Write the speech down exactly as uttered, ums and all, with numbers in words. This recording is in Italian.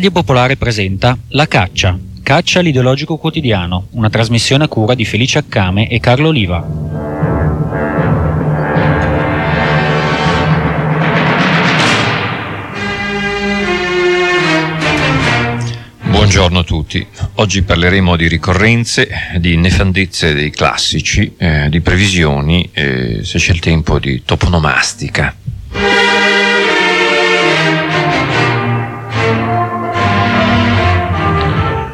Radio Popolare presenta La Caccia, Caccia all'ideologico quotidiano, una trasmissione a cura di Felice Accame e Carlo Oliva. Buongiorno a tutti. Oggi parleremo di ricorrenze, di nefandezze dei classici, eh, di previsioni e, se c'è il tempo, di toponomastica.